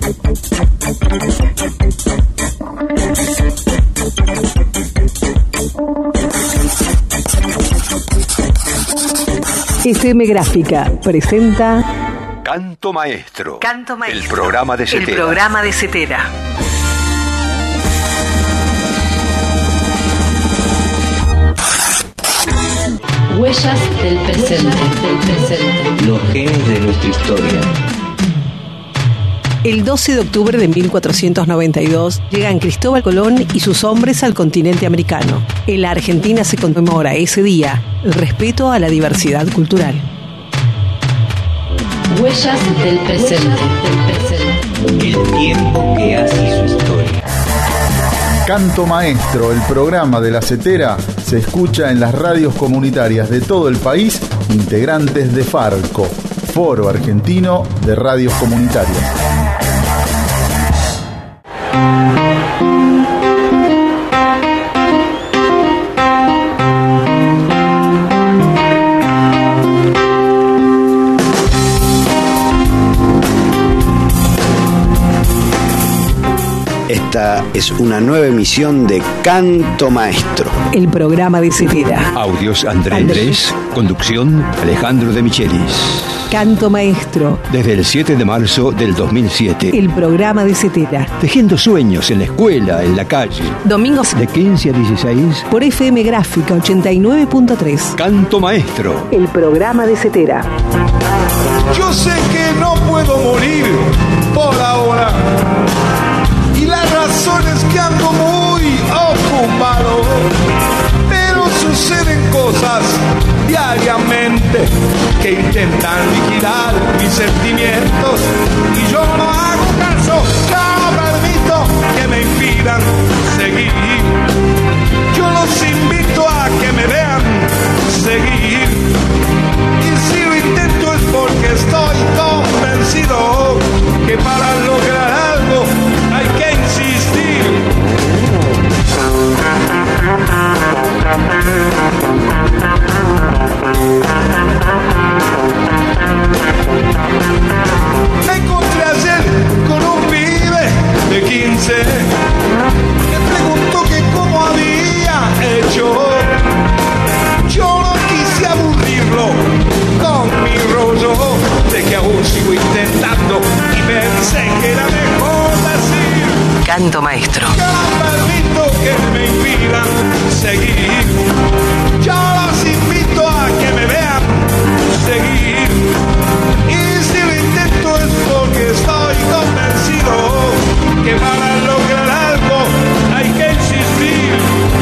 FM Gráfica presenta Canto Maestro. Canto Maestro. El programa de Cetera. El programa de Cetera. Huellas del presente. Los genes de nuestra historia. El 12 de octubre de 1492 llegan Cristóbal Colón y sus hombres al continente americano. En la Argentina se conmemora ese día el respeto a la diversidad cultural. Huellas del presente. El tiempo que hace su historia. Canto Maestro, el programa de la Cetera, se escucha en las radios comunitarias de todo el país, integrantes de FARCO, Foro Argentino de Radios Comunitarias. Esta es una nueva emisión de Canto Maestro. El programa de Cetera. Audios Andrés. Conducción Alejandro de Michelis. Canto Maestro. Desde el 7 de marzo del 2007. El programa de Cetera. Tejiendo sueños en la escuela, en la calle. Domingos De 15 a 16. por FM Gráfica 89.3. Canto Maestro. El programa de Cetera. Yo sé que no puedo morir por ahora. Y la razón es que ando muy ocupado. Pero suceden cosas diariamente que intentan liquidar mis sentimientos. Y yo no hago caso, no permito que me impidan seguir. Yo los invito a que me vean seguir. Y si lo intento es porque estoy convencido que para lograr algo hay que insistir. Me encontré ayer con un pibe de 15. Me preguntó que cómo había hecho. Yo no quise aburrirlo con mi rollo de que aún sigo intentando y pensé que era mejor decir. Canto Maestro. Yo no permito que me impidan seguir. Yo los invito a que me vean seguir. Y si lo intento es porque estoy convencido que para lograr algo hay que insistir.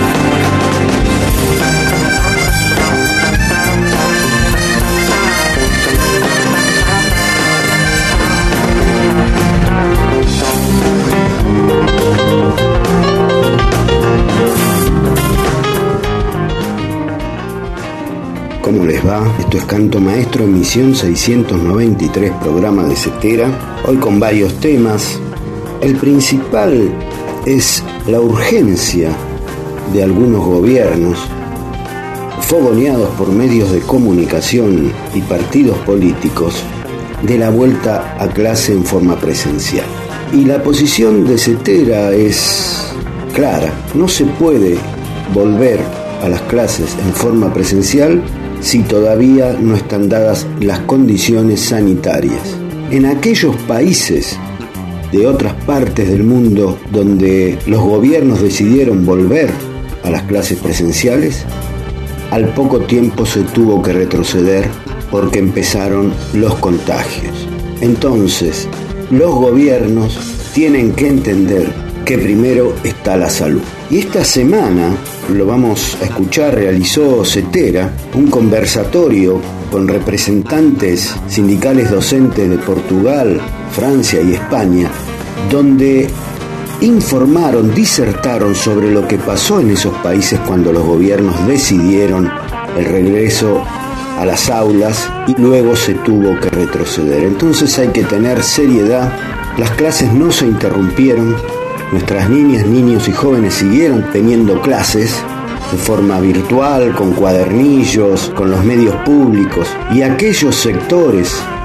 ¿Cómo les va? Esto es Canto Maestro, emisión 693, programa de Cetera. Hoy con varios temas. El principal es la urgencia de algunos gobiernos, fogoneados por medios de comunicación y partidos políticos, de la vuelta a clase en forma presencial. Y la posición de Cetera es clara: no se puede volver a las clases en forma presencial si todavía no están dadas las condiciones sanitarias. En aquellos países de otras partes del mundo donde los gobiernos decidieron volver a las clases presenciales, al poco tiempo se tuvo que retroceder porque empezaron los contagios. Entonces, los gobiernos tienen que entender que primero está la salud. Y esta semana, lo vamos a escuchar, realizó Cetera un conversatorio con representantes sindicales docentes de Portugal, Francia y España, donde informaron, disertaron sobre lo que pasó en esos países cuando los gobiernos decidieron el regreso a las aulas y luego se tuvo que retroceder. Entonces hay que tener seriedad. Las clases no se interrumpieron. Nuestras niñas, niños y jóvenes siguieron teniendo clases de forma virtual, con cuadernillos, con los medios públicos. Y aquellos sectores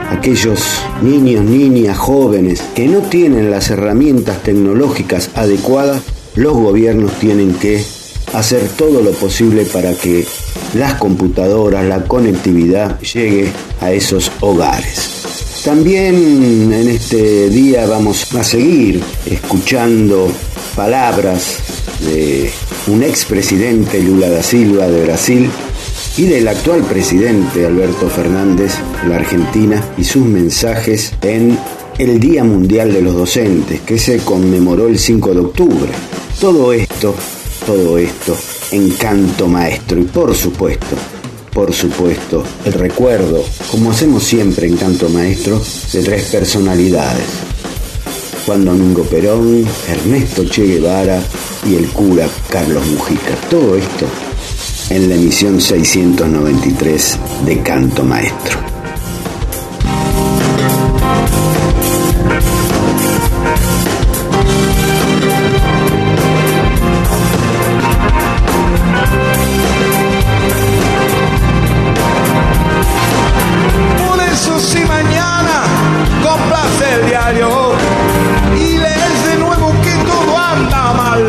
aquellos niños, niñas, jóvenes que no tienen las herramientas tecnológicas adecuadas, los gobiernos tienen que hacer todo lo posible para que las computadoras, la conectividad llegue a esos hogares. También en este día vamos a seguir escuchando palabras de un expresidente, Lula da Silva, de Brasil, y del actual presidente Alberto Fernández de la Argentina, y sus mensajes en el Día Mundial de los Docentes, que se conmemoró el 5 de octubre. Todo esto en Canto Maestro, y por supuesto, el recuerdo, como hacemos siempre en Canto Maestro, de tres personalidades: Juan Domingo Perón, Ernesto Che Guevara y el cura Carlos Mujica. Todo esto en la emisión 693 de Canto Maestro. Por eso si mañana compras el diario y lees de nuevo que todo anda mal,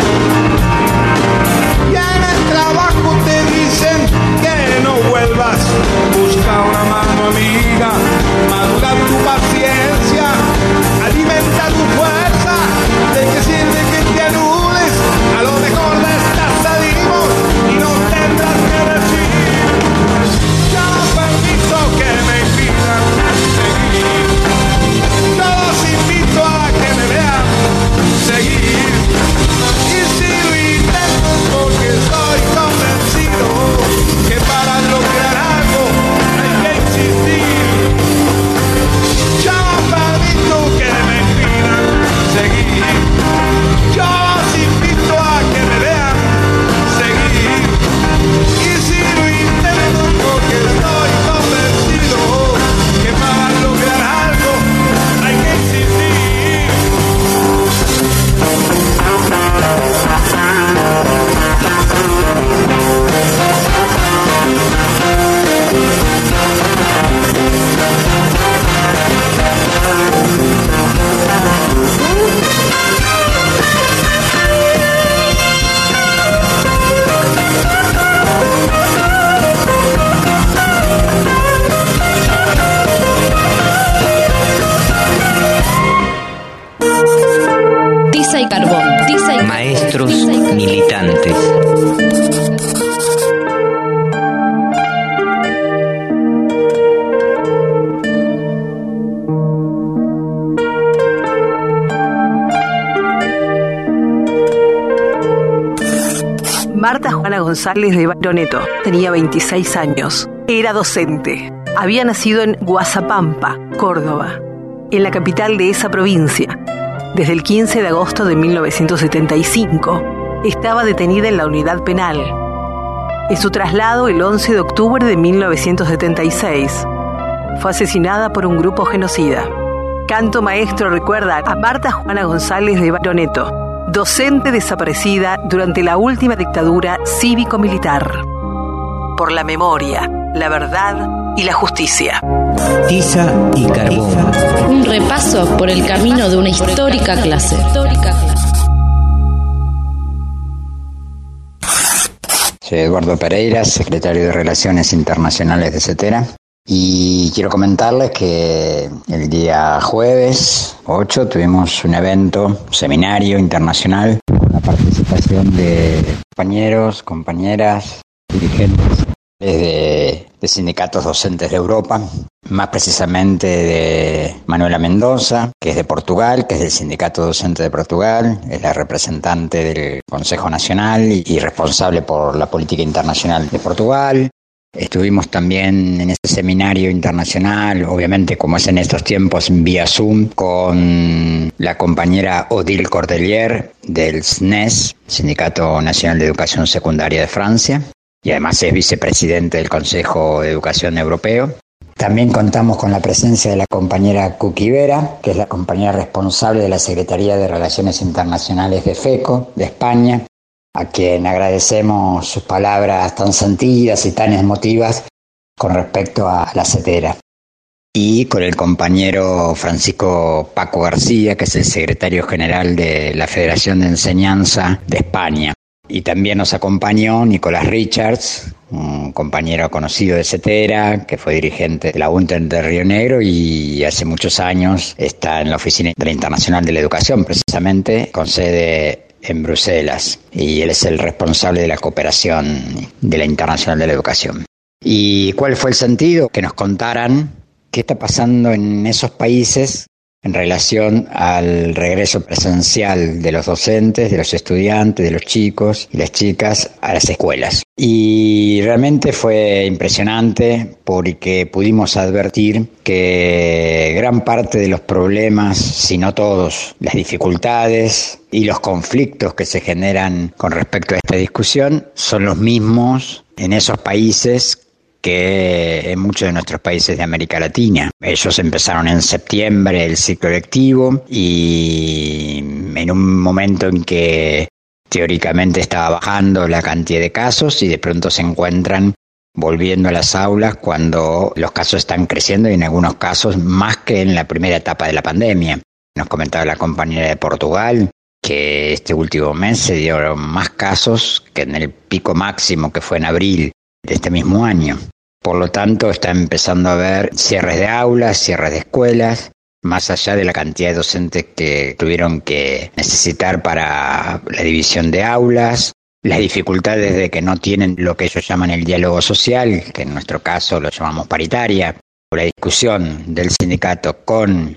y en el trabajo te dicen que no vuelvas, busca una mano amiga, madura tu paciencia, alimenta tu fuerza. ¿De qué sirve que te anules? A lo mejor de esta salimos y no tendrás que decir: ya no permito que me impidan seguir. No los invito a que me vean seguir. Y si lo intento es porque estoy convencido que para lograr algo hay que insistir. Ya no permito que me impidan seguir. Yo los invito a que me vean seguir. Y si lo intento es porque estoy convencido que para lograr algo hay que insistir. Tiza y carbón. Maestros militantes. Marta Juana González de Baroneto tenía 26 años. Era docente. Había nacido en Guazapampa, Córdoba, en la capital de esa provincia. Desde el 15 de agosto de 1975 estaba detenida en la unidad penal. En su traslado el 11 de octubre de 1976 fue asesinada por un grupo genocida. Canto Maestro recuerda a Marta Juana González de Baroneto, docente desaparecida durante la última dictadura cívico-militar. Por la memoria, la verdad y la justicia. Tiza y carbón. Un repaso por el camino de una histórica clase. Soy Eduardo Pereira, secretario de Relaciones Internacionales de CETERA, y quiero comentarles que el día jueves 8 tuvimos un evento, un seminario internacional, con la participación de compañeros, compañeras, dirigentes de sindicatos docentes de Europa, más precisamente de Manuela Mendoza, que es de Portugal, que es del Sindicato Docente de Portugal, es la representante del Consejo Nacional y responsable por la política internacional de Portugal. Estuvimos también en este seminario internacional, obviamente como es en estos tiempos, vía Zoom, con la compañera Odile Cordelier del SNES, Sindicato Nacional de Educación Secundaria de Francia, y además es vicepresidente del Consejo de Educación Europeo. También contamos con la presencia de la compañera Cookie Vera, que es la compañera responsable de la Secretaría de Relaciones Internacionales de FECO, de España, a quien agradecemos sus palabras tan sentidas y tan emotivas con respecto a la CETERA. y con el compañero Francisco Paco García, que es el secretario general de la Federación de Enseñanza de España. Y también nos acompañó Nicolás Richards, un compañero conocido de CETERA, que fue dirigente de la UNTER de Río Negro y hace muchos años está en la Oficina de la Internacional de la Educación, precisamente, con sede en Bruselas. Y él es el responsable de la cooperación de la Internacional de la Educación. ¿Y cuál fue el sentido? Que nos contaran qué está pasando en esos países en relación al regreso presencial de los docentes, de los estudiantes, de los chicos y las chicas a las escuelas. Y realmente fue impresionante porque pudimos advertir que gran parte de los problemas, si no todos, las dificultades y los conflictos que se generan con respecto a esta discusión son los mismos en esos países que en muchos de nuestros países de América Latina. Ellos empezaron en septiembre el ciclo lectivo y en un momento en que teóricamente estaba bajando la cantidad de casos y de pronto se encuentran volviendo a las aulas cuando los casos están creciendo y en algunos casos más que en la primera etapa de la pandemia. Nos comentaba la compañera de Portugal que este último mes se dieron más casos que en el pico máximo que fue en abril de este mismo año. Por lo tanto, está empezando a haber cierres de aulas, cierres de escuelas, más allá de la cantidad de docentes que tuvieron que necesitar para la división de aulas, las dificultades de que no tienen lo que ellos llaman el diálogo social, que en nuestro caso lo llamamos paritaria, o la discusión del sindicato con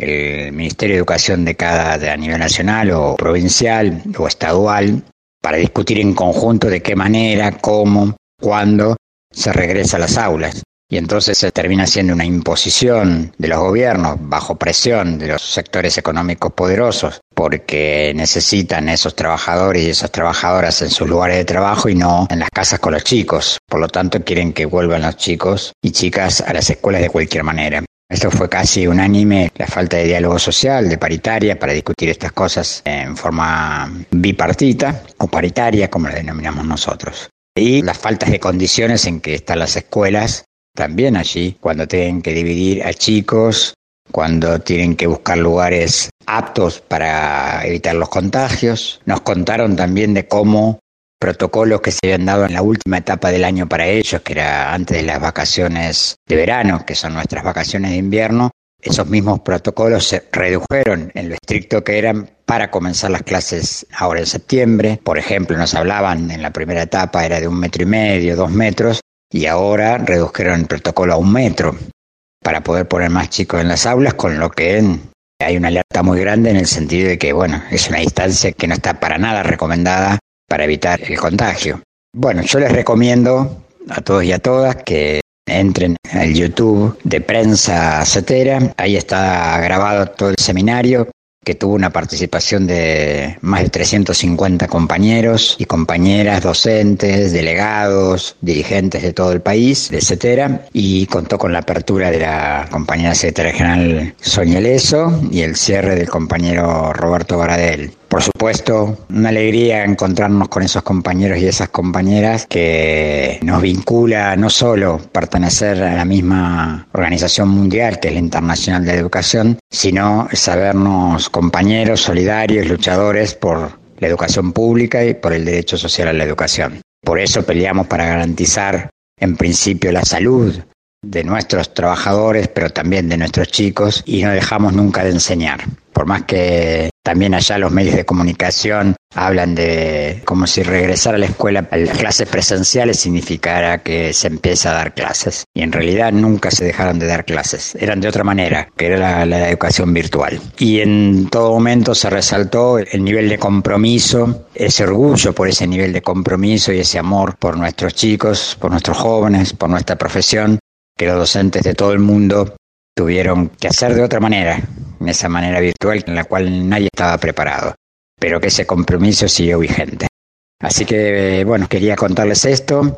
el Ministerio de Educación de a nivel nacional o provincial o estadual, para discutir en conjunto de qué manera, cómo, cuándo se regresa a las aulas. Y entonces se termina siendo una imposición de los gobiernos bajo presión de los sectores económicos poderosos porque necesitan esos trabajadores y esas trabajadoras en sus lugares de trabajo y no en las casas con los chicos. Por lo tanto, quieren que vuelvan los chicos y chicas a las escuelas de cualquier manera. Esto fue casi unánime, la falta de diálogo social, de paritaria, para discutir estas cosas en forma bipartita o paritaria, como la denominamos nosotros. Y las faltas de condiciones en que están las escuelas también allí, cuando tienen que dividir a chicos, cuando tienen que buscar lugares aptos para evitar los contagios. Nos contaron también de cómo protocolos que se habían dado en la última etapa del año para ellos, que era antes de las vacaciones de verano, que son nuestras vacaciones de invierno, esos mismos protocolos se redujeron en lo estricto que eran para comenzar las clases ahora en septiembre. Por ejemplo, nos hablaban en la primera etapa era de 1,5 metros, 2 metros, y ahora redujeron el protocolo a 1 metro para poder poner más chicos en las aulas, con lo que hay una alerta muy grande en el sentido de que, bueno, es una distancia que no está para nada recomendada para evitar el contagio. Bueno, yo les recomiendo a todos y a todas que entren al YouTube de Prensa CETERA. Ahí está grabado todo el seminario, que tuvo una participación de más de 350 compañeros y compañeras, docentes, delegados, dirigentes de todo el país, de CETERA, y contó con la apertura de la compañera secretaria general Sonia Leso y el cierre del compañero Roberto Baradel. Por supuesto, una alegría encontrarnos con esos compañeros y esas compañeras que nos vincula no solo pertenecer a la misma organización mundial que es la Internacional de la Educación, sino sabernos compañeros, solidarios, luchadores por la educación pública y por el derecho social a la educación. Por eso peleamos para garantizar, en principio, la salud de nuestros trabajadores, pero también de nuestros chicos, y no dejamos nunca de enseñar. Por más que también allá los medios de comunicación hablan de como si regresar a la escuela a las clases presenciales significara que se empieza a dar clases. Y en realidad nunca se dejaron de dar clases. Eran de otra manera, que era la educación virtual. Y en todo momento se resaltó el nivel de compromiso, ese orgullo por ese nivel de compromiso y ese amor por nuestros chicos, por nuestros jóvenes, por nuestra profesión, que los docentes de todo el mundo tuvieron que hacer de otra manera, en esa manera virtual en la cual nadie estaba preparado, pero que ese compromiso siguió vigente. Así que, bueno, quería contarles esto,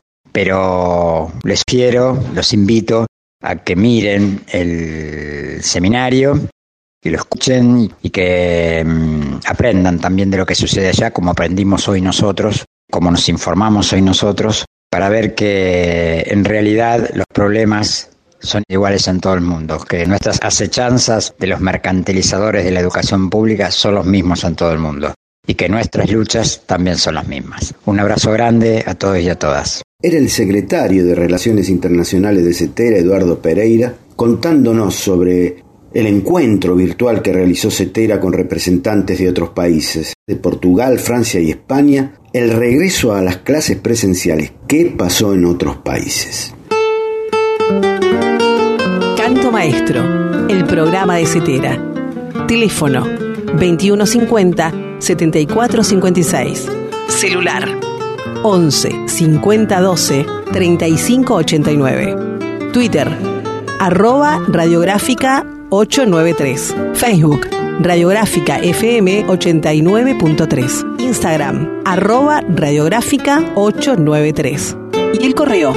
pero los invito a que miren el seminario, que lo escuchen y que aprendan también de lo que sucede allá, como aprendimos hoy nosotros, como nos informamos hoy nosotros, para ver que en realidad los problemas son iguales en todo el mundo, que nuestras acechanzas de los mercantilizadores de la educación pública son los mismos en todo el mundo y que nuestras luchas también son las mismas. Un abrazo grande a todos y a todas. Era el secretario de Relaciones Internacionales de CETERA, Eduardo Pereira, contándonos sobre el encuentro virtual que realizó CETERA con representantes de otros países, de Portugal, Francia y España, el regreso a las clases presenciales. ¿Qué pasó en otros países? Canto Maestro, el programa de CETERA. Teléfono 2150-7456. Celular 11 50 12 35 89. Twitter @radiográfica 893. Facebook Radiográfica FM 89.3. Instagram @radiográfica 893. Y el correo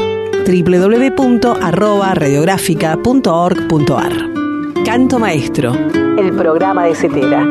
www.radiográfica.org.ar. Canto Maestro, el programa de CETERA.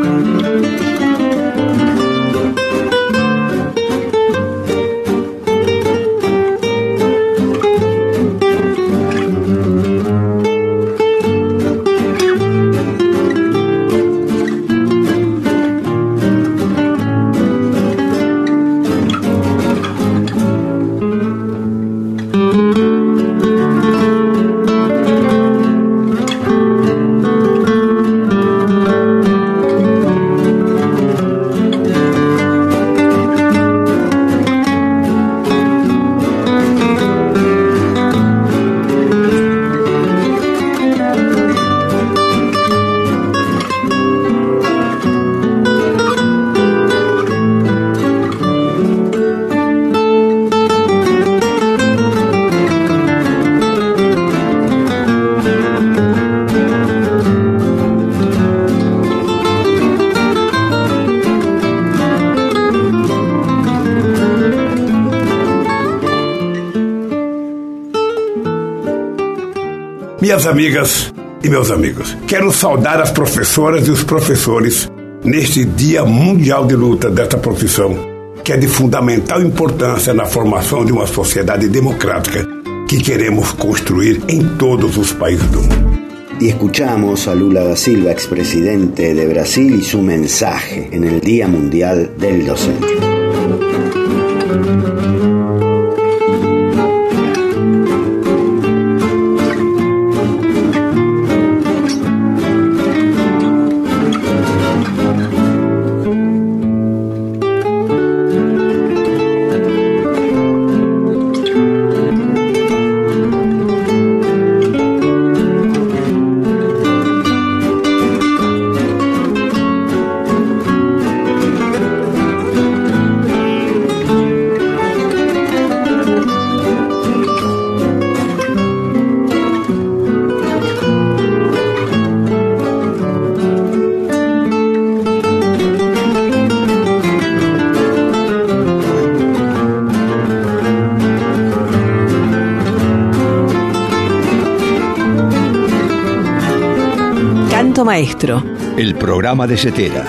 Minhas amigas e meus amigos, quero saudar as professoras e os professores neste Dia Mundial de Luta desta profissão, que é de fundamental importância na formação de uma sociedade democrática que queremos construir em todos os países do mundo. Y escuchamos a Lula da Silva, expresidente de Brasil, y su mensaje en el Día Mundial del Docente. Canto Maestro, el programa de CETERA.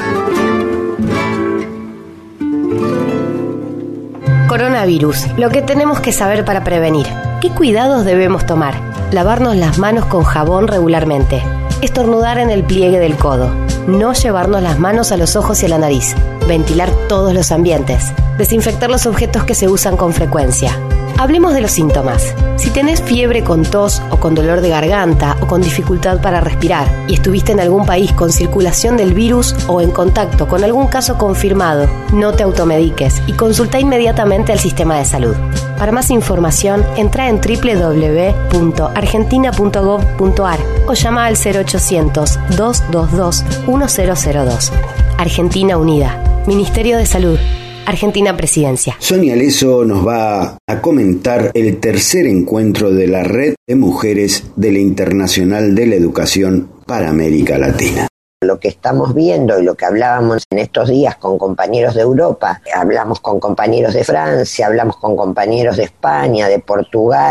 Coronavirus, lo que tenemos que saber para prevenir. ¿Qué cuidados debemos tomar? Lavarnos las manos con jabón regularmente. Estornudar en el pliegue del codo. No llevarnos las manos a los ojos y a la nariz. Ventilar todos los ambientes. Desinfectar los objetos que se usan con frecuencia. Hablemos de los síntomas. Si tenés fiebre con tos o con dolor de garganta o con dificultad para respirar y estuviste en algún país con circulación del virus o en contacto con algún caso confirmado, no te automediques y consulta inmediatamente al sistema de salud. Para más información, entra en www.argentina.gov.ar o llama al 0800-222-1002. Argentina Unida. Ministerio de Salud. Argentina Presidencia. Sonia Leso nos va a comentar el tercer encuentro de la Red de Mujeres de la Internacional de la Educación para América Latina. Lo que estamos viendo y lo que hablábamos en estos días con compañeros de Europa, hablamos con compañeros de Francia, hablamos con compañeros de España, de Portugal,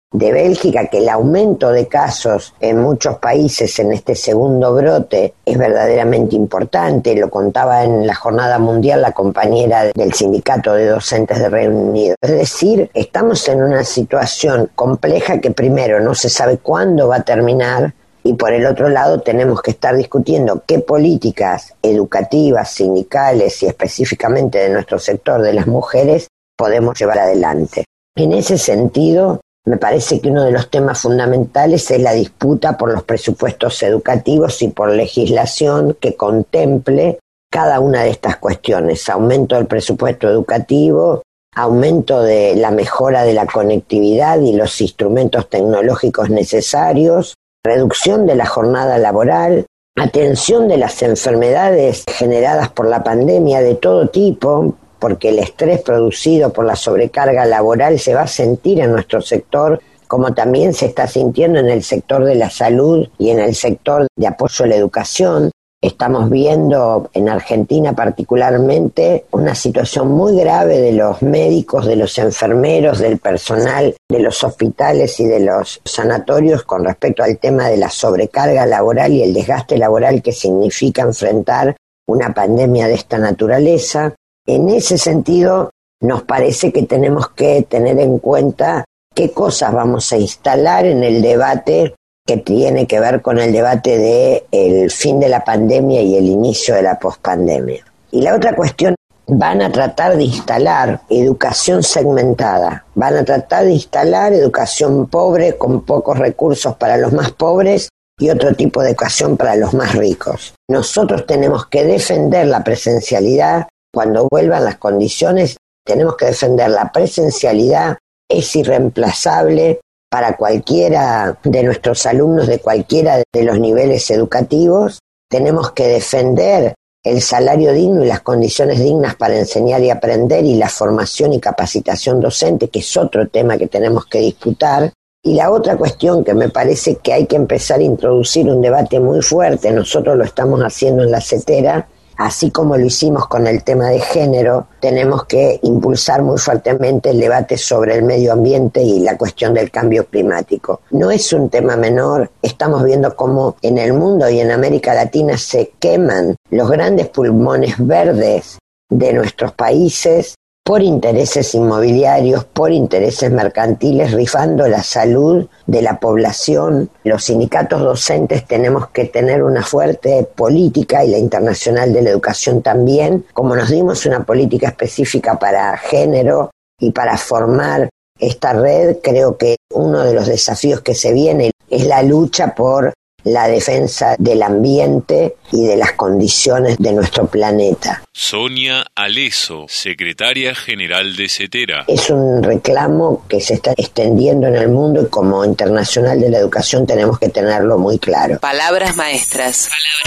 de Bélgica, que el aumento de casos en muchos países en este segundo brote es verdaderamente importante. Lo contaba en la Jornada Mundial la compañera del Sindicato de Docentes de Reino Unido. Es decir, estamos en una situación compleja que primero no se sabe cuándo va a terminar, y por el otro lado tenemos que estar discutiendo qué políticas educativas, sindicales y específicamente de nuestro sector de las mujeres podemos llevar adelante. En ese sentido, me parece que uno de los temas fundamentales es la disputa por los presupuestos educativos y por legislación que contemple cada una de estas cuestiones: aumento del presupuesto educativo, aumento de la mejora de la conectividad y los instrumentos tecnológicos necesarios, reducción de la jornada laboral, atención de las enfermedades generadas por la pandemia de todo tipo, porque el estrés producido por la sobrecarga laboral se va a sentir en nuestro sector, como también se está sintiendo en el sector de la salud y en el sector de apoyo a la educación. Estamos viendo en Argentina particularmente una situación muy grave de los médicos, de los enfermeros, del personal de los hospitales y de los sanatorios con respecto al tema de la sobrecarga laboral y el desgaste laboral que significa enfrentar una pandemia de esta naturaleza. En ese sentido, nos parece que tenemos que tener en cuenta qué cosas vamos a instalar en el debate que tiene que ver con el debate de el fin de la pandemia y el inicio de la pospandemia. Y la otra cuestión, van a tratar de instalar educación segmentada, van a tratar de instalar educación pobre con pocos recursos para los más pobres y otro tipo de educación para los más ricos. Nosotros tenemos que defender la presencialidad. Cuando vuelvan las condiciones, tenemos que defender la presencialidad. Es irreemplazable para cualquiera de nuestros alumnos de cualquiera de los niveles educativos. Tenemos que defender el salario digno y las condiciones dignas para enseñar y aprender, y la formación y capacitación docente, que es otro tema que tenemos que disputar. Y la otra cuestión que me parece que hay que empezar a introducir un debate muy fuerte, nosotros lo estamos haciendo en la CETERA, así como lo hicimos con el tema de género, tenemos que impulsar muy fuertemente el debate sobre el medio ambiente y la cuestión del cambio climático. No es un tema menor, estamos viendo cómo en el mundo y en América Latina se queman los grandes pulmones verdes de nuestros países por intereses inmobiliarios, por intereses mercantiles, rifando la salud de la población. Los sindicatos docentes tenemos que tener una fuerte política, y la Internacional de la Educación también, como nos dimos una política específica para género y para formar esta red. Creo que uno de los desafíos que se viene es la lucha por la defensa del ambiente y de las condiciones de nuestro planeta. Sonia Aleso, secretaria general de CETERA. Es un reclamo que se está extendiendo en el mundo y como Internacional de la Educación tenemos que tenerlo muy claro. Palabras maestras.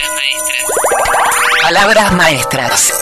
Palabras maestras.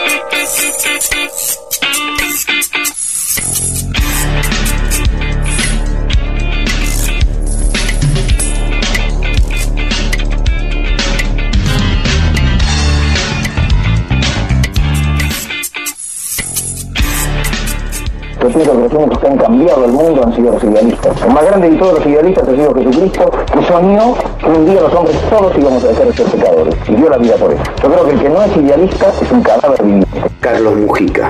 Yo pienso que los únicos que han cambiado el mundo han sido los idealistas. El más grande de todos los idealistas ha sido Jesucristo, que soñó que un día los hombres todos íbamos a dejar de ser pecadores, y dio la vida por eso. Yo creo que el que no es idealista es un cadáver viviente. Carlos Mujica.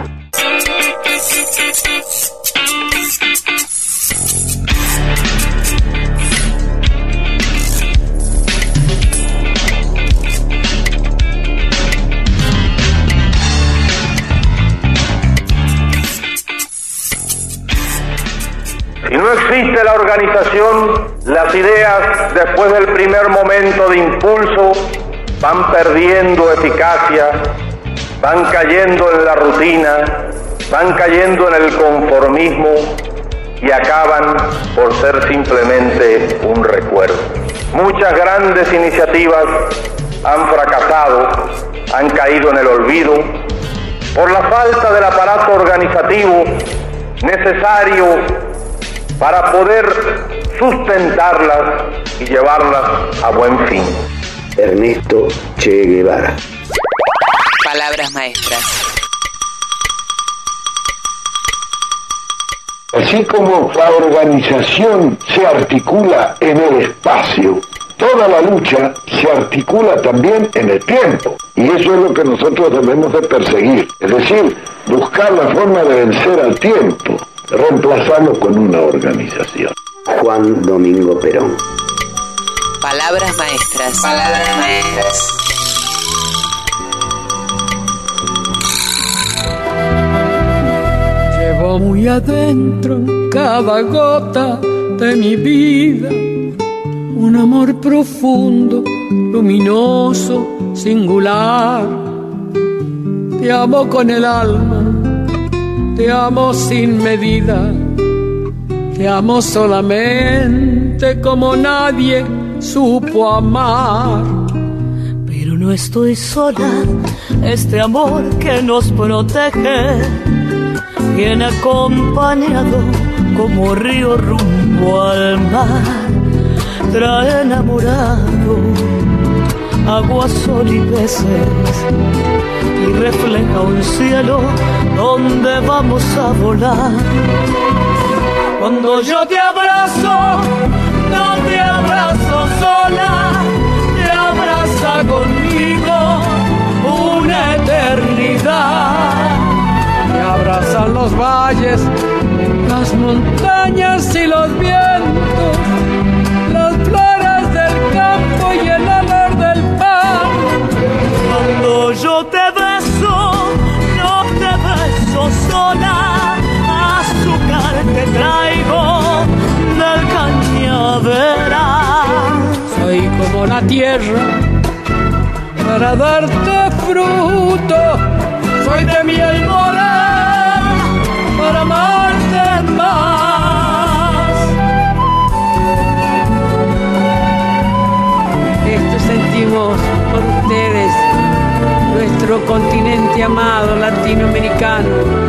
Si no existe la organización, las ideas, después del primer momento de impulso, van perdiendo eficacia, van cayendo en la rutina, van cayendo en el conformismo y acaban por ser simplemente un recuerdo. Muchas grandes iniciativas han fracasado, han caído en el olvido, por la falta del aparato organizativo necesario para poder sustentarlas y llevarlas a buen fin. Ernesto Che Guevara. Palabras maestras. Así como la organización se articula en el espacio, toda la lucha se articula también en el tiempo. Y eso es lo que nosotros debemos de perseguir. Es decir, buscar la forma de vencer al tiempo, reemplazarlo con una organización. Juan Domingo Perón. Palabras maestras. Palabras maestras. Llevo muy adentro cada gota de mi vida, un amor profundo, luminoso, singular. Te amo con el alma, te amo sin medida, te amo solamente como nadie supo amar. Pero no estoy sola, este amor que nos protege viene acompañado como río rumbo al mar. Trae enamorado agua, sol y peces y refleja un cielo donde vamos a volar. Cuando yo te abrazo, no te abrazo sola, te abraza conmigo una eternidad. Me abrazan los valles, las montañas y los vientos, las flores del campo y el olor del pan. Cuando yo te beso, no te beso sola, azúcar te traigo del cañaveral. Soy como la tierra para darte fruto, soy de miel morena para amarte más. Esto sentimos por ustedes, nuestro continente amado latinoamericano.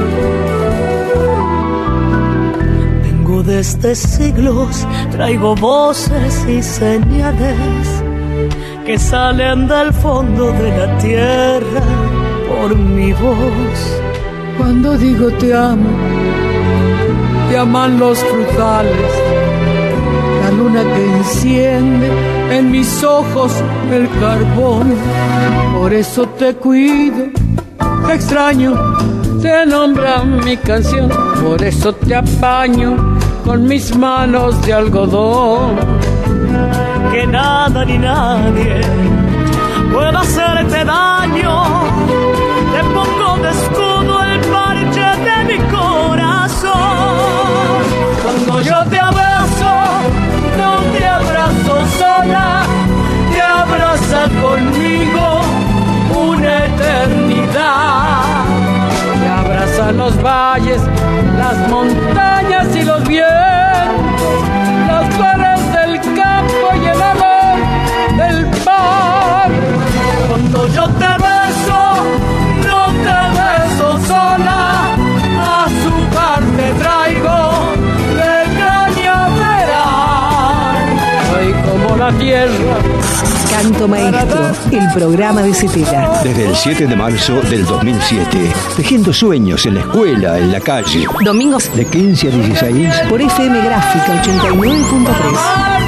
Vengo desde siglos, traigo voces y señales que salen del fondo de la tierra por mi voz. Cuando digo te amo, te aman los frutales, la luna que enciende en mis ojos el carbón. Por eso te cuido, te extraño, te nombra mi canción. Por eso te apaño con mis manos de algodón. Que nada ni nadie pueda hacerte daño. Te pongo de escudo el parche de mi corazón. Cuando yo te abrazo, no te abrazo sola, te abraza conmigo una eternidad. Te abrazan los valles, las montañas y los vientos, las flores del campo y el olor del pan. Cuando yo te beso, no te beso sola, azúcar te traigo de cañaveral. Soy como la tierra. Canto Maestro, el programa de Cetera. Desde el 7 de marzo del 2007, tejiendo sueños en la escuela, en la calle. Domingos de 15 a 16 por FM Gráfica 89.3.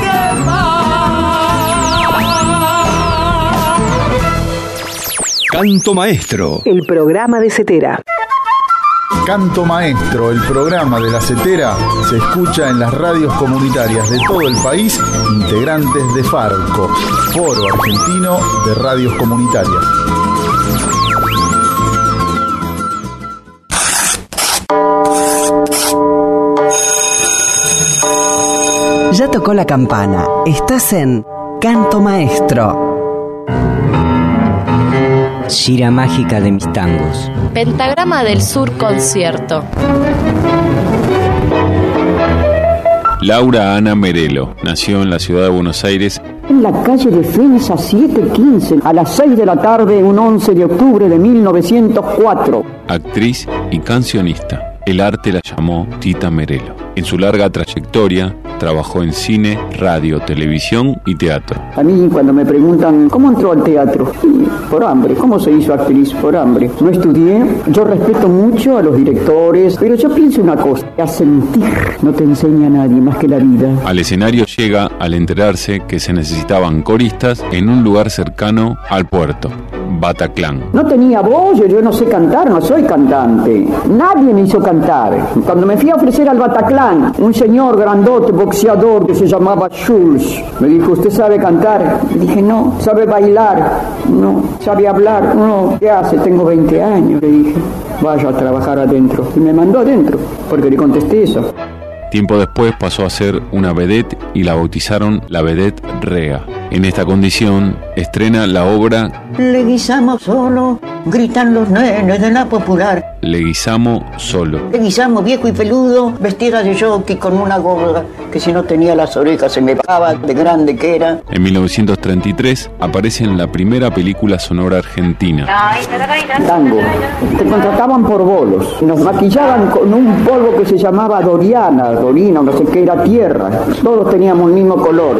Canto Maestro, el programa de Cetera. Canto Maestro, el programa de la Cetera, se escucha en las radios comunitarias de todo el país, integrantes de Farco, Foro Argentino de Radios Comunitarias. Ya tocó la campana. Estás en Canto Maestro. Shira mágica de mis tangos. Pentagrama del Sur concierto. Laura Ana Merelo nació en la ciudad de Buenos Aires. En la calle Defensa 715, a las 6 de la tarde, un 11 de octubre de 1904. Actriz y cancionista. El arte la llamó Tita Merelo. En su larga trayectoria trabajó en cine, radio, televisión y teatro. A mí cuando me preguntan ¿cómo entró al teatro? Por hambre. ¿Cómo se hizo actriz? Por hambre. No estudié. Yo respeto mucho a los directores, pero yo pienso una cosa: a sentir no te enseña nadie más que la vida. Al escenario llega al enterarse que se necesitaban coristas en un lugar cercano al puerto, Bataclan. No tenía voz, yo no sé cantar, no soy cantante. Nadie me hizo cantar. Cuando me fui a ofrecer al Bataclan, un señor grandote, boxeador, que se llamaba Schulz, me dijo: ¿usted sabe cantar? Le dije: no. ¿Sabe bailar? No. ¿Sabe hablar? No. ¿Qué hace? Tengo 20 años, le dije. Vaya a trabajar adentro. Y me mandó adentro, porque le contesté eso. Tiempo después pasó a ser una vedette y la bautizaron la vedette Rea. En esta condición estrena la obra Leguizamo solo, gritan los nenes de la popular. Leguizamo solo. Leguizamo viejo y peludo, vestida de jockey con una gorra que si no tenía las orejas se me bajaba de grande que era. En 1933 aparece en la primera película sonora argentina. Tango. Te contrataban por bolos. Nos maquillaban con un polvo que se llamaba Dorina, no sé qué, era tierra. Todos teníamos el mismo color.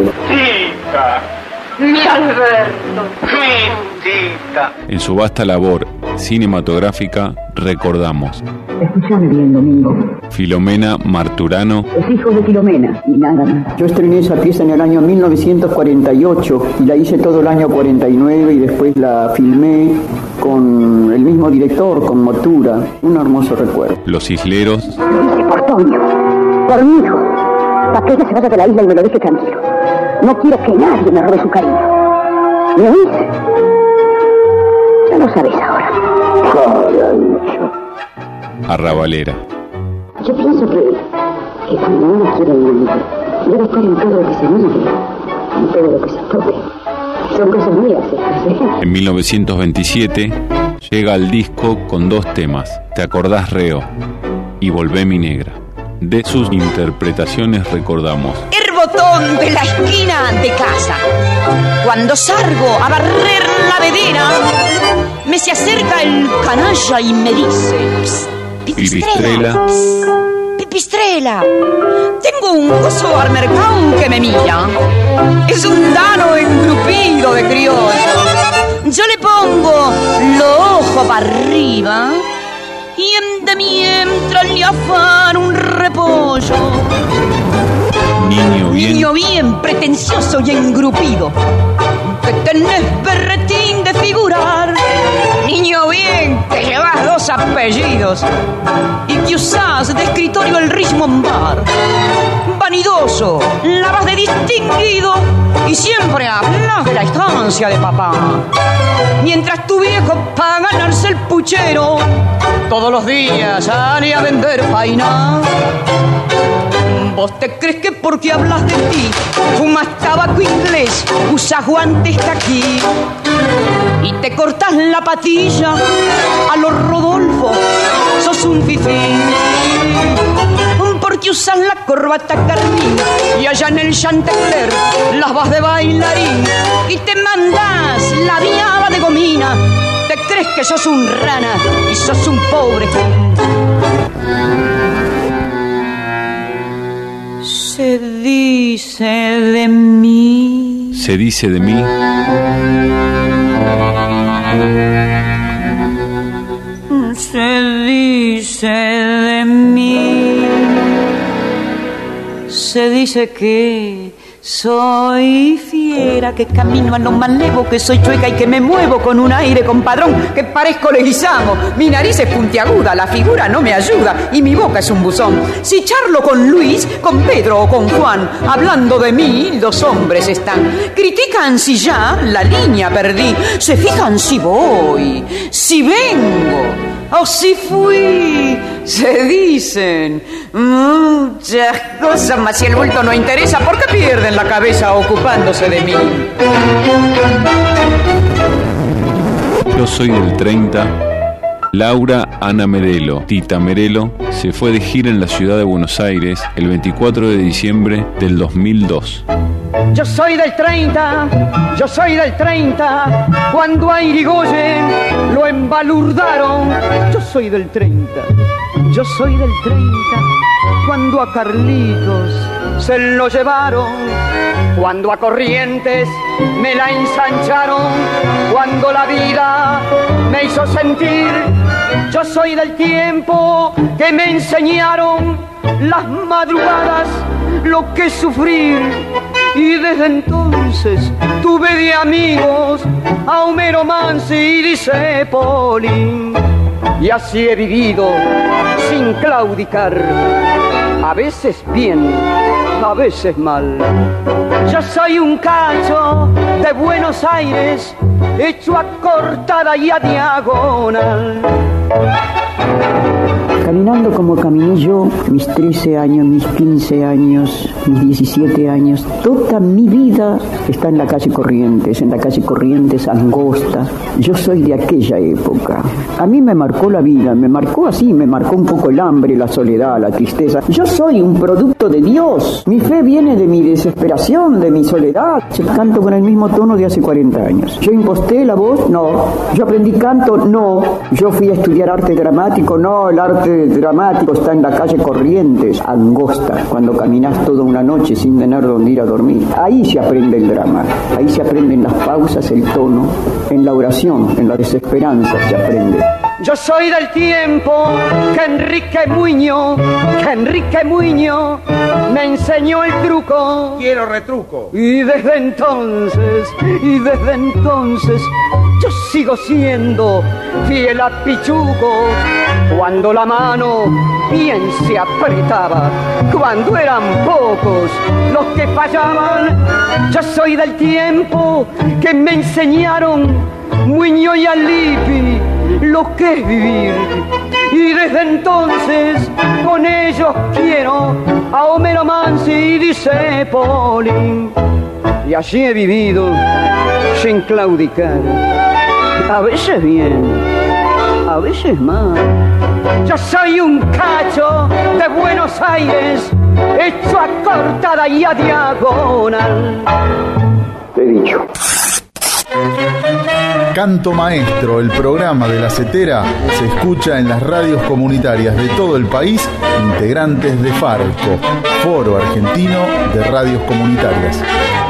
Mi Alberto, mi tita. En su vasta labor cinematográfica recordamos Escúchame bien, Domingo. Filomena Marturano. Los hijos de Filomena y nada más. Yo estrené esa pieza en el año 1948 y la hice todo el año 49 y después la filmé con el mismo director, con Motura. Un hermoso recuerdo. Los Isleros. Lo hice por Toño, por mi hijo, para que ella se vaya de la isla y me lo deje tranquilo. No quiero que nadie me robe su cariño. ¿Me oís? Ya lo sabes ahora. Arrabalera. Yo pienso que cuando uno quiere debe estar en todo lo que se mire, en todo lo que se toque. Son cosas muy así. En 1927 llega al disco con 2 temas, Te acordás Reo y Volvé mi negra. De sus interpretaciones recordamos El botón de la esquina de casa. Cuando salgo a barrer la vedera, me se acerca el canalla y me dice: Pipistrela, Pipistrela, tengo un gozo al mercado que me mira. Es un dano engrupido de criollo. Yo le pongo los ojos para arriba y de mientras le afano un repollo. Niño bien pretencioso y engrupido, que tenés berretín de figurar. Niño bien que llevas 2 apellidos y que usás de escritorio el Richmond Bar. Vanidoso, la vas de distinguido y siempre hablas de la estancia de papá. Mientras tu viejo pa' ganarse el puchero todos los días sale a vender faina. ¿Vos te crees que porque hablas de ti fumas tabaco inglés, usas guantes aquí y te cortas la patilla a los Rodolfo? Sos un fifí porque usas la corbata carmín y allá en el Chantecler las vas de bailarín y te mandas la viaba de gomina. Te crees que sos un rana y sos un pobre. Se dice de mí. Se dice de mí. Se dice de mí. Se dice que soy fiera, que camino a lo malevo, que soy chueca y que me muevo con un aire compadrón, que parezco Leguizamo. Mi nariz es puntiaguda, la figura no me ayuda y mi boca es un buzón. Si charlo con Luis, con Pedro o con Juan, hablando de mí, los hombres están. Critican si ya la línea perdí, se fijan si voy, si vengo o si fui. Se dicen muchas cosas, mas si el bulto no interesa, ¿por qué pierden la cabeza ocupándose de mí? Yo soy del 30 Laura Ana Merelo, Tita Merelo, se fue de gira en la ciudad de Buenos Aires el 24 de diciembre del 2002. Yo soy del 30, yo soy del 30, cuando a Irigoyen lo embalurdaron. Yo soy del 30, yo soy del 30, cuando a Carlitos se lo llevaron, cuando a Corrientes me la ensancharon, cuando la vida me hizo sentir. Yo soy del tiempo que me enseñaron las madrugadas lo que sufrir, y desde entonces tuve de amigos a Homero Manzi y Discepoli, y así he vivido sin claudicar, a veces bien, a veces mal. Yo soy un cacho de Buenos Aires, hecho a cortada y a diagonal. Caminando como caminé yo, mis 13 años, mis 15 años, mis 17 años, toda mi vida está en la calle Corrientes angosta. Yo soy de aquella época. A mí me marcó la vida, me marcó así, me marcó un poco el hambre, la soledad, la tristeza. Yo soy un producto de Dios. Mi fe viene de mi desesperación, de mi soledad. Yo canto con el mismo tono de hace 40 años. Yo imposté la voz, no. Yo aprendí canto, no. Yo fui a estudiar arte dramático, no. El arte dramático está en la calle Corrientes, angosta, cuando caminas toda una noche sin tener dónde ir a dormir. Ahí se aprende el drama, ahí se aprenden las pausas, el tono, en la oración, en la desesperanza se aprende. Yo soy del tiempo que Enrique Muñoz me enseñó el truco. Quiero retruco. Y desde entonces yo sigo siendo fiel a Pichuco. Cuando la mano bien se apretaba, cuando eran pocos los que fallaban. Yo soy del tiempo que me enseñaron Muñoz y Alipi lo que es vivir, y desde entonces con ellos quiero a Homero Manzi y Discepoli, y así he vivido sin claudicar, a veces bien, a veces mal. Yo soy un cacho de Buenos Aires, hecho a cortada y a diagonal. Te he dicho. Canto Maestro, el programa de La Setera, se escucha en las radios comunitarias de todo el país, integrantes de Farco, Foro Argentino de Radios Comunitarias.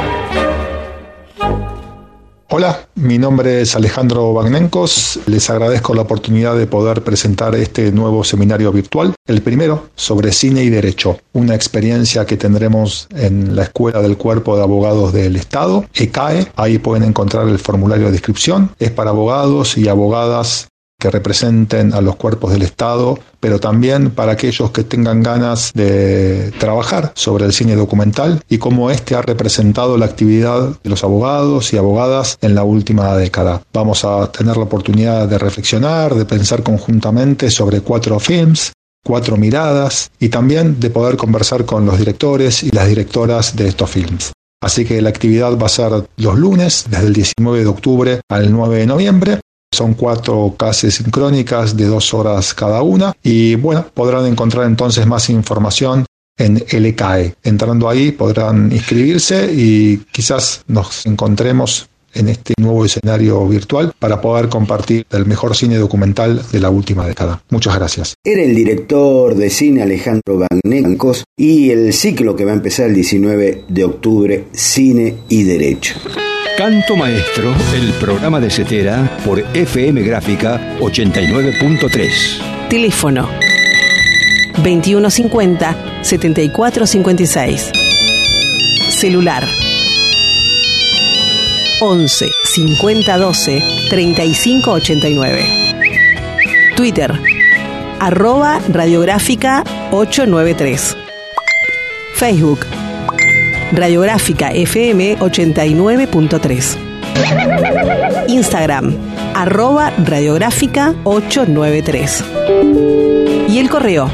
Hola, mi nombre es Alejandro Bagnenkos. Les agradezco la oportunidad de poder presentar este nuevo seminario virtual, el primero sobre cine y derecho, una experiencia que tendremos en la Escuela del Cuerpo de Abogados del Estado, ECAE. Ahí pueden encontrar el formulario de inscripción. Es para abogados y abogadas que representen a los cuerpos del Estado, pero también para aquellos que tengan ganas de trabajar sobre el cine documental y cómo este ha representado la actividad de los abogados y abogadas en la última década. Vamos a tener la oportunidad de reflexionar, de pensar conjuntamente sobre 4 films, 4 miradas, y también de poder conversar con los directores y las directoras de estos films. Así que la actividad va a ser los lunes, desde el 19 de octubre al 9 de noviembre. Son 4 clases sincrónicas de 2 horas cada una, y bueno, podrán encontrar entonces más información en el ECAE. Entrando ahí podrán inscribirse y quizás nos encontremos en este nuevo escenario virtual para poder compartir el mejor cine documental de la última década. Muchas gracias. Era el director de cine Alejandro Bagnenkos, y el ciclo que va a empezar el 19 de octubre, Cine y Derecho. Canto Maestro, el programa de Setera por FM Gráfica 89.3. Teléfono 2150-7456. Celular 11 50 12 35 89. Twitter @radiográfica 893. Facebook Radiográfica FM 89.3. Instagram @radiográfica 893. Y el correo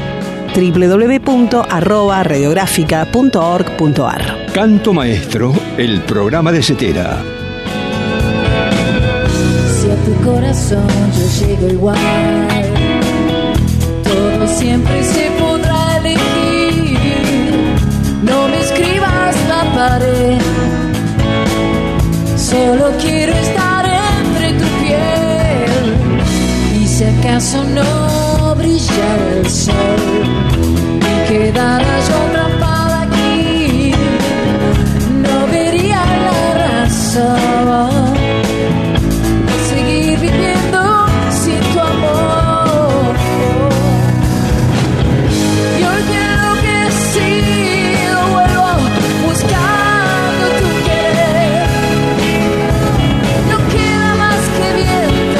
www.radiográfica.org.ar. Canto Maestro, el programa de Setera. Si a tu corazón yo llego igual, acaso no brillara el sol y quedara yo atrapada aquí, no vería la razón de seguir viviendo sin tu amor. Y hoy quiero que sí lo vuelvo buscando tu querer. No queda más que viento,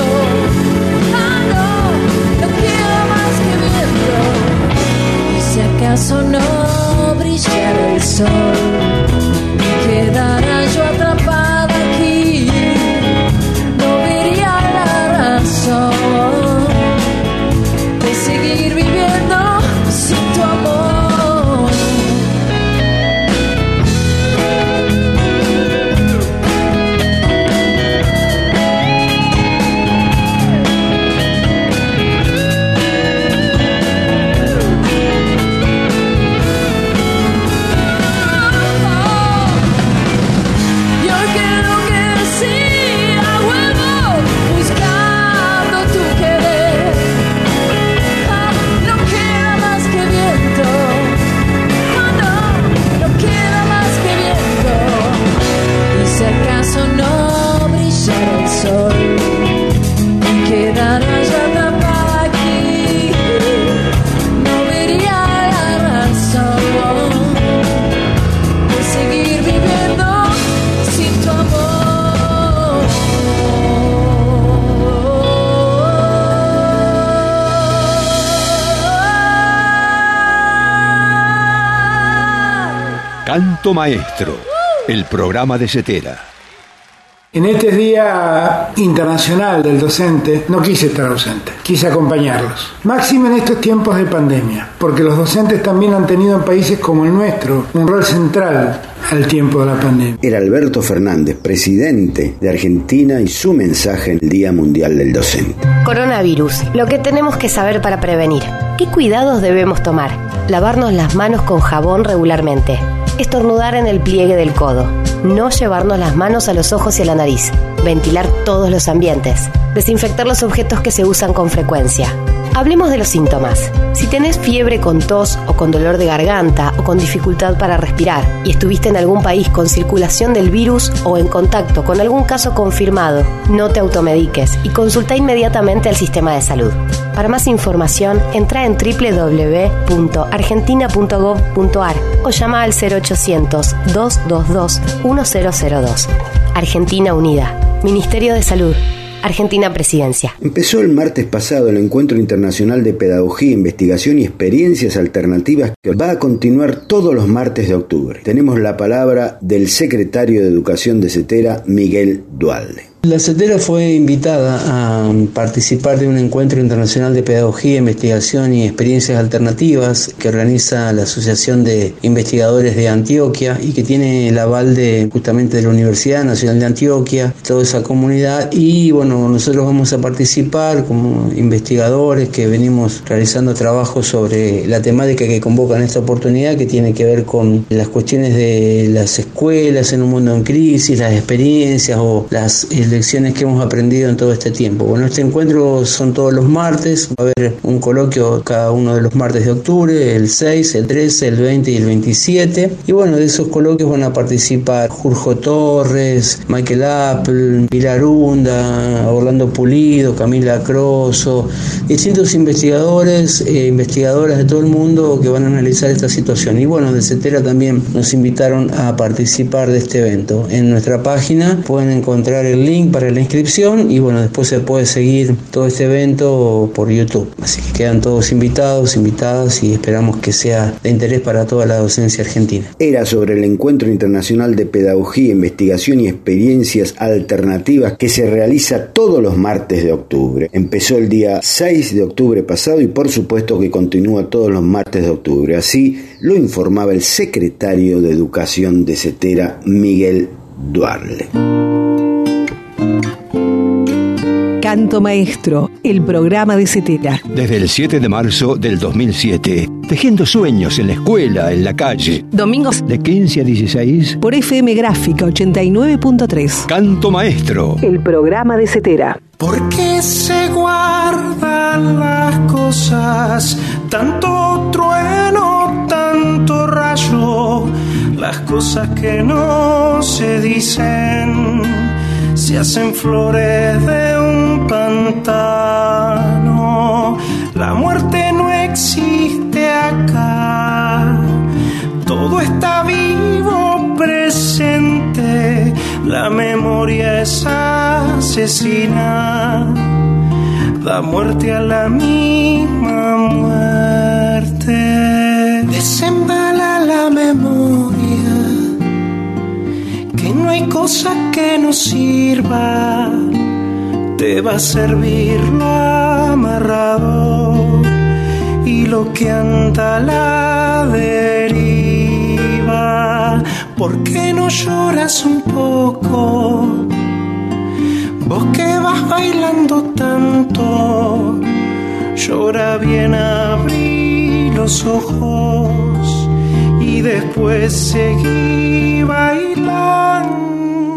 no queda más que viento. Y si acaso no brillara el sol y quedara yo atrapada aquí, no vería la razón de seguir viviendo sin tu amor. Yo quiero que sí la vuelvo buscando tu querer. No queda más que viento, no queda más que viento. Y si acaso no brillara el sol y quedara yo atrapada aquí, no vería la razón de seguir viviendo sin tu amor. Canto Maestro, el programa de Cetera. En este Día Internacional del Docente no quise estar ausente, quise acompañarlos. Máxime en estos tiempos de pandemia, porque los docentes también han tenido en países como el nuestro un rol central al tiempo de la pandemia. Era Alberto Fernández, presidente de Argentina, y su mensaje en el Día Mundial del Docente. Coronavirus, lo que tenemos que saber para prevenir. ¿Qué cuidados debemos tomar? Lavarnos las manos con jabón regularmente. Estornudar en el pliegue del codo. No llevarnos las manos a los ojos y a la nariz. Ventilar todos los ambientes. Desinfectar los objetos que se usan con frecuencia. Hablemos de los síntomas. Si tenés fiebre con tos o con dolor de garganta o con dificultad para respirar y estuviste en algún país con circulación del virus o en contacto con algún caso confirmado, no te automediques y consulta inmediatamente al sistema de salud. Para más información, entra en www.argentina.gov.ar o llama al 0800-222-1002. Argentina Unida. Ministerio de Salud. Argentina Presidencia. Empezó el martes pasado el Encuentro Internacional de Pedagogía, Investigación y Experiencias Alternativas, que va a continuar todos los martes de octubre. Tenemos la palabra del secretario de Educación de Cetera, Miguel Dualde. La Cetera fue invitada a participar de un encuentro internacional de pedagogía, investigación y experiencias alternativas que organiza la Asociación de Investigadores de Antioquia y que tiene el aval justamente de la Universidad Nacional de Antioquia, toda esa comunidad. Y bueno, nosotros vamos a participar como investigadores que venimos realizando trabajos sobre la temática que convoca en esta oportunidad, que tiene que ver con las cuestiones de las escuelas en un mundo en crisis, las experiencias o las lecciones que hemos aprendido en todo este tiempo. Bueno, este encuentro son todos los martes, va a haber un coloquio cada uno de los martes de octubre, el 6, el 13, el 20 y el 27, y bueno, de esos coloquios van a participar Jorge Torres, Michael Apple, Pilar Hunda, Orlando Pulido, Camila Croso, distintos investigadores e investigadoras de todo el mundo que van a analizar esta situación. Y bueno, de Cetera también nos invitaron a participar de este evento. En nuestra página pueden encontrar el link para la inscripción y bueno, después se puede seguir todo este evento por YouTube. Así que quedan todos invitados, invitadas, y esperamos que sea de interés para toda la docencia argentina. Era sobre el Encuentro Internacional de Pedagogía, Investigación y Experiencias Alternativas que se realiza todos los martes de octubre. Empezó el día 6 de octubre pasado y por supuesto que continúa todos los martes de octubre. Así lo informaba el secretario de Educación de Cetera, Miguel Dualde. Canto Maestro, el programa de Cetera. Desde el 7 de marzo del 2007, tejiendo sueños en la escuela, en la calle. Domingos de 15 a 16 por FM Gráfica 89.3. Canto Maestro, el programa de Cetera. ¿Por qué se guardan las cosas? Tanto trueno, tanto rayo. Las cosas que no se dicen se hacen flores de un pantano. La muerte no existe acá. Todo está vivo, presente. La memoria es asesina. Da muerte a la misma muerte. Desembala la memoria, que no hay cosa que no sirva. Te va a servir lo amarrado y lo que anda a la deriva. ¿Por qué no lloras un poco? Vos que vas bailando tanto, llora bien, abrí los ojos y después seguí bailando.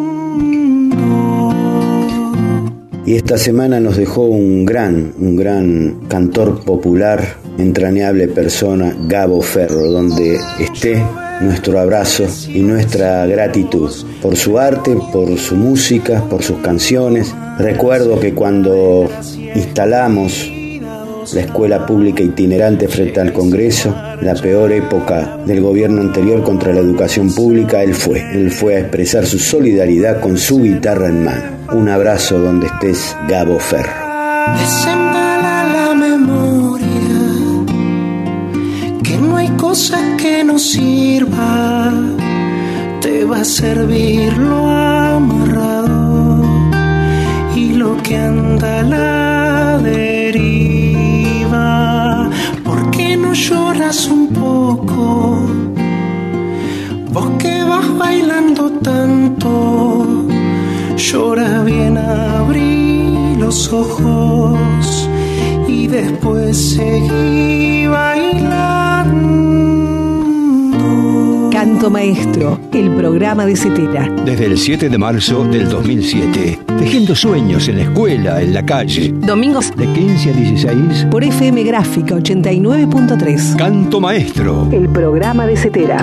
Y esta semana nos dejó un gran cantor popular, entrañable persona, Gabo Ferro, donde esté nuestro abrazo y nuestra gratitud por su arte, por su música, por sus canciones. Recuerdo que cuando instalamos la escuela pública itinerante frente al Congreso, la peor época del gobierno anterior contra la educación pública, él fue a expresar su solidaridad con su guitarra en mano. Un abrazo donde estés, Gabo Ferro. Desembala la memoria, que no hay cosa que no sirva. Te va a servir lo amarrado y lo que anda a la deriva. ¿Por qué no lloras un poco? Vos que vas bailando tanto, llora bien, abrí los ojos y después seguí bailando. Canto Maestro, el programa de Cetera. Desde el 7 de marzo del 2007, tejiendo sueños en la escuela, en la calle. Domingos de 15 a 16 por FM Gráfica 89.3. Canto Maestro, el programa de Cetera.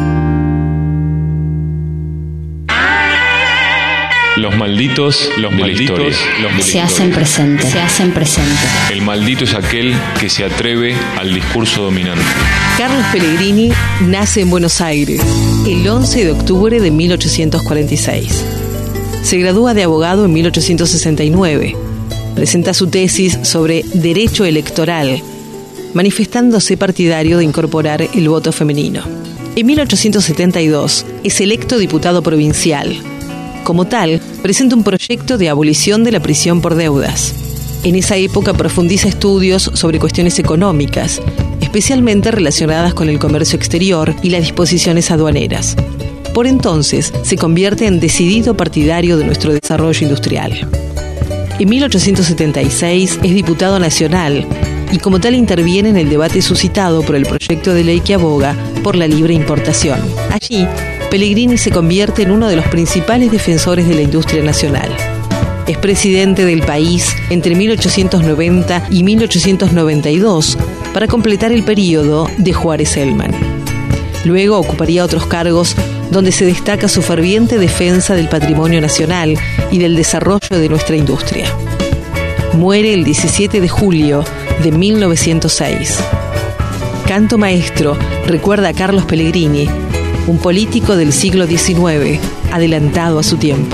Los malditos de la historia. Se hacen presentes. El maldito es aquel que se atreve al discurso dominante. Carlos Pellegrini nace en Buenos Aires el 11 de octubre de 1846. Se gradúa de abogado en 1869. Presenta su tesis sobre derecho electoral, manifestándose partidario de incorporar el voto femenino. En 1872 es electo diputado provincial. Como tal, presenta un proyecto de abolición de la prisión por deudas. En esa época profundiza estudios sobre cuestiones económicas, especialmente relacionadas con el comercio exterior y las disposiciones aduaneras. Por entonces, se convierte en decidido partidario de nuestro desarrollo industrial. En 1876 es diputado nacional y como tal interviene en el debate suscitado por el proyecto de ley que aboga por la libre importación. Allí, Pellegrini se convierte en uno de los principales defensores de la industria nacional. Es presidente del país entre 1890 y 1892 para completar el período de Juárez-Hellman. Luego ocuparía otros cargos donde se destaca su ferviente defensa del patrimonio nacional y del desarrollo de nuestra industria. Muere el 17 de julio de 1906. Canto Maestro recuerda a Carlos Pellegrini, un político del siglo XIX, adelantado a su tiempo.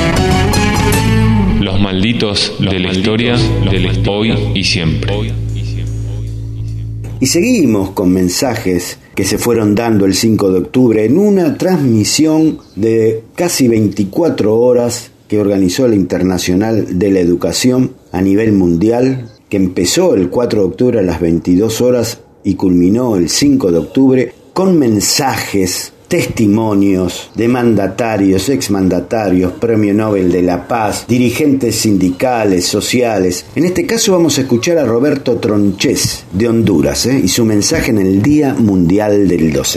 Los malditos de la historia, del hoy y siempre. Y seguimos con mensajes que se fueron dando el 5 de octubre en una transmisión de casi 24 horas que organizó la Internacional de la Educación a nivel mundial, que empezó el 4 de octubre a las 22 horas y culminó el 5 de octubre con mensajes, testimonios de mandatarios, exmandatarios, Premio Nobel de la Paz, dirigentes sindicales, sociales. En este caso vamos a escuchar a Roberto Tronchés de Honduras y su mensaje en el Día Mundial del Docente.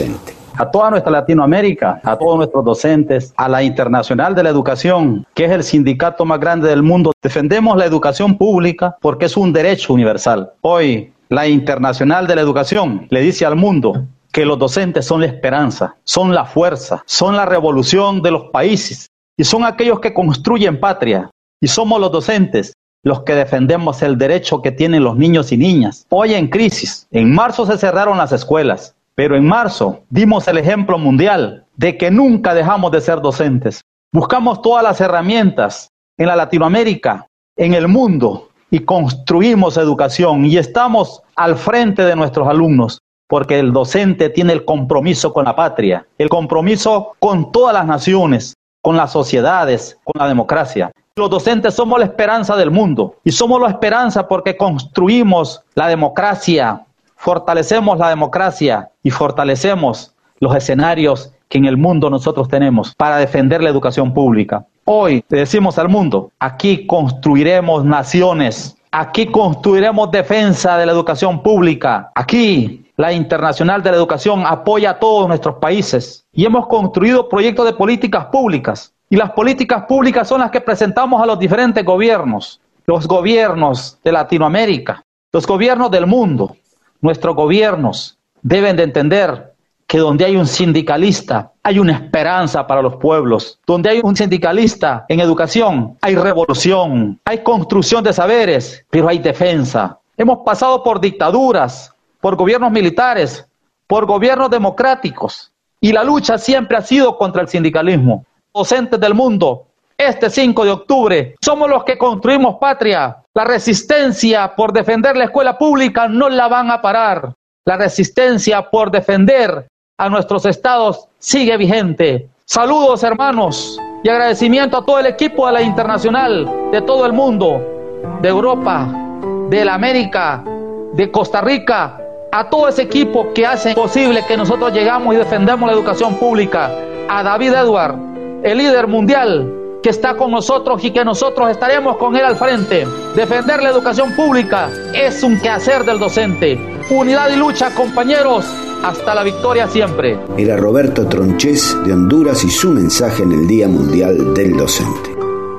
a toda nuestra Latinoamérica, a todos nuestros docentes, a la Internacional de la Educación, que es el sindicato más grande del mundo. Defendemos la educación pública porque es un derecho universal. Hoy, la Internacional de la Educación le dice al mundo que los docentes son la esperanza, son la fuerza, son la revolución de los países y son aquellos que construyen patria. Y somos los docentes los que defendemos el derecho que tienen los niños y niñas. Hoy en crisis, en marzo se cerraron las escuelas, pero en marzo dimos el ejemplo mundial de que nunca dejamos de ser docentes. Buscamos todas las herramientas en la Latinoamérica, en el mundo, y construimos educación y estamos al frente de nuestros alumnos, porque el docente tiene el compromiso con la patria, el compromiso con todas las naciones, con las sociedades, con la democracia. Los docentes somos la esperanza del mundo y somos la esperanza porque construimos la democracia, fortalecemos la democracia y fortalecemos los escenarios que en el mundo nosotros tenemos para defender la educación pública. Hoy le decimos al mundo, aquí construiremos naciones, aquí construiremos defensa de la educación pública, aquí la Internacional de la Educación apoya a todos nuestros países y hemos construido proyectos de políticas públicas. Y las políticas públicas son las que presentamos a los diferentes gobiernos, los gobiernos de Latinoamérica, los gobiernos del mundo. Nuestros gobiernos deben de entender que donde hay un sindicalista, hay una esperanza para los pueblos. Donde hay un sindicalista en educación, hay revolución, hay construcción de saberes, pero hay defensa. Hemos pasado por dictaduras, por gobiernos militares, por gobiernos democráticos, y la lucha siempre ha sido contra el sindicalismo. Docentes del mundo, este 5 de octubre, somos los que construimos patria. La resistencia por defender la escuela pública no la van a parar. La resistencia por defender a nuestros estados sigue vigente. Saludos, hermanos, y agradecimiento a todo el equipo de la Internacional, de todo el mundo, de Europa, de la América, de Costa Rica, a todo ese equipo que hace posible que nosotros llegamos y defendamos la educación pública, a David Edward, el líder mundial que está con nosotros y que nosotros estaremos con él al frente. Defender la educación pública es un quehacer del docente. Unidad y lucha, compañeros, hasta la victoria siempre. Era Roberto Tronchés de Honduras y su mensaje en el Día Mundial del Docente.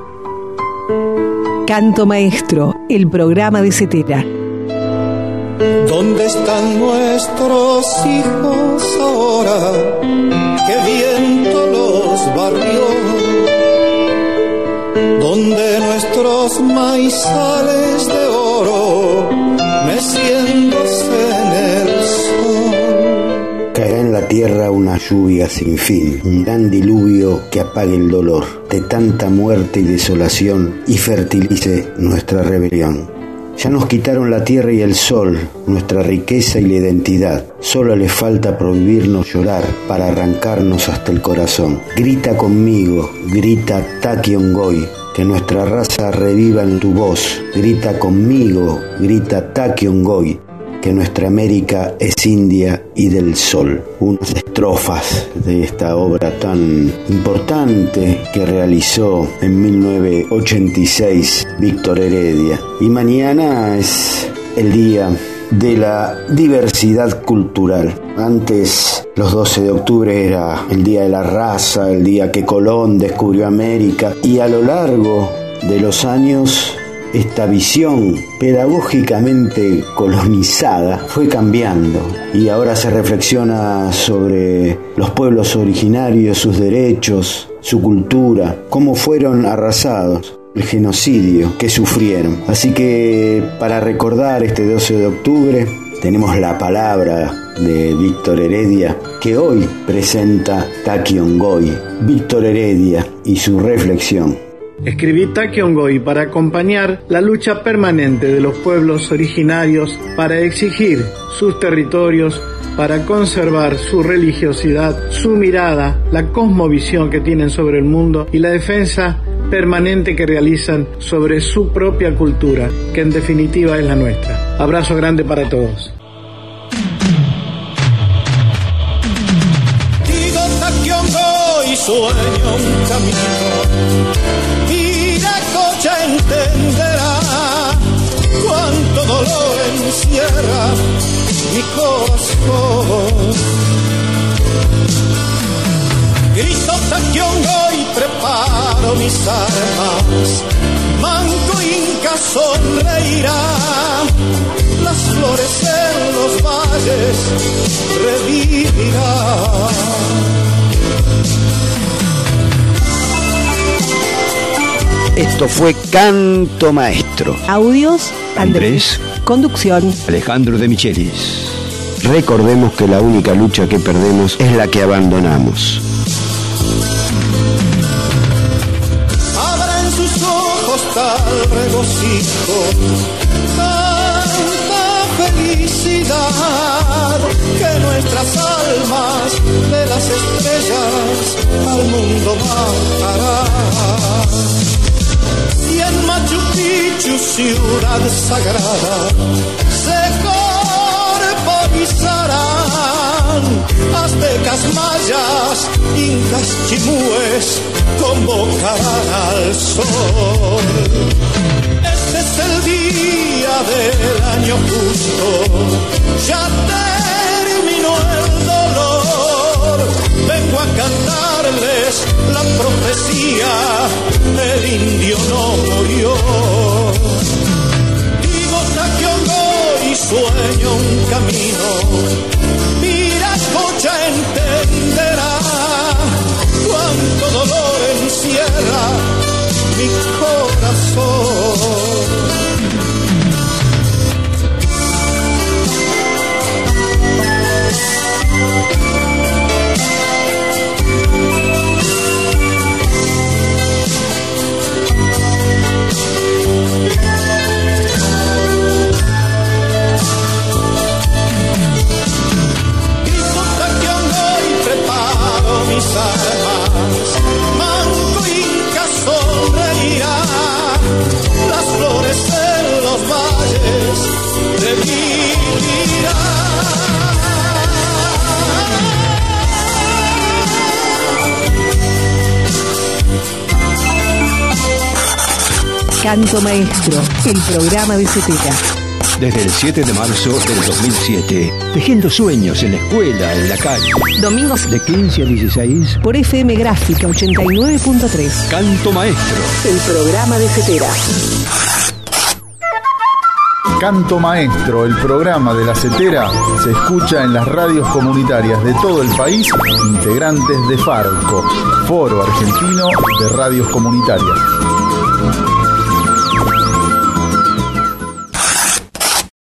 Canto Maestro, el programa de CETERA. ¿Dónde están nuestros hijos ahora? ¿Qué viento los barrió? Donde nuestros maizales de oro meciéndose en el sol. Caerá en la tierra una lluvia sin fin, un gran diluvio que apague el dolor de tanta muerte y desolación y fertilice nuestra rebelión. Ya nos quitaron la tierra y el sol, nuestra riqueza y la identidad. Solo le falta prohibirnos llorar para arrancarnos hasta el corazón. Grita conmigo, grita Taki Ongoy, que nuestra raza reviva en tu voz. Grita conmigo, grita Taki Ongoy, que nuestra América es India y del sol. Unas estrofas de esta obra tan importante que realizó en 1986 Víctor Heredia. Y mañana es el día de la diversidad cultural. Antes, los 12 de octubre era el día de la raza, el día que Colón descubrió América, y a lo largo de los años esta visión pedagógicamente colonizada fue cambiando y ahora se reflexiona sobre los pueblos originarios, sus derechos, su cultura, cómo fueron arrasados, el genocidio que sufrieron. Así que para recordar este 12 de octubre tenemos la palabra de Víctor Heredia, que hoy presenta Taki Ongoy. Víctor Heredia y su reflexión. Escribí Taki Ongoy para acompañar la lucha permanente de los pueblos originarios para exigir sus territorios, para conservar su religiosidad, su mirada, la cosmovisión que tienen sobre el mundo y la defensa permanente que realizan sobre su propia cultura, que en definitiva es la nuestra. Abrazo grande para todos. Digo Taki Ongoy, sueño un camino. Ya entenderá cuánto dolor encierra mi corazón. Grito Taquiongo y preparo mis armas. Manco Inca sonreirá, las flores en los valles revivirán. Esto fue Canto Maestro. Audios, Andrés. Conducción, Alejandro de Michelis. Recordemos que la única lucha que perdemos es la que abandonamos. Abra en sus ojos tal regocijo, tanta felicidad, que nuestras almas de las estrellas al mundo bajarán. Y en Machu Picchu, ciudad sagrada, se corporizarán aztecas, mayas, incas, chimúes, convocarán al sol. Este es el día del año justo, ya terminó el dolor. Vengo a cantarles la profecía, el indio no murió. Digo Taquiongo y sueño un camino, Viracocha entenderá cuánto dolor encierra mi corazón. Mis armas, Manco Inca sonreirá, las flores en los valles revivirán. Canto Maestro, el programa de Cetera. Desde el 7 de marzo del 2007, tejiendo sueños en la escuela, en la calle. Domingos de 15 a 16 por FM Gráfica 89.3. Canto Maestro, el programa de Cetera. Canto Maestro, el programa de la Cetera, se escucha en las radios comunitarias de todo el país, integrantes de FARCO, Foro Argentino de Radios Comunitarias.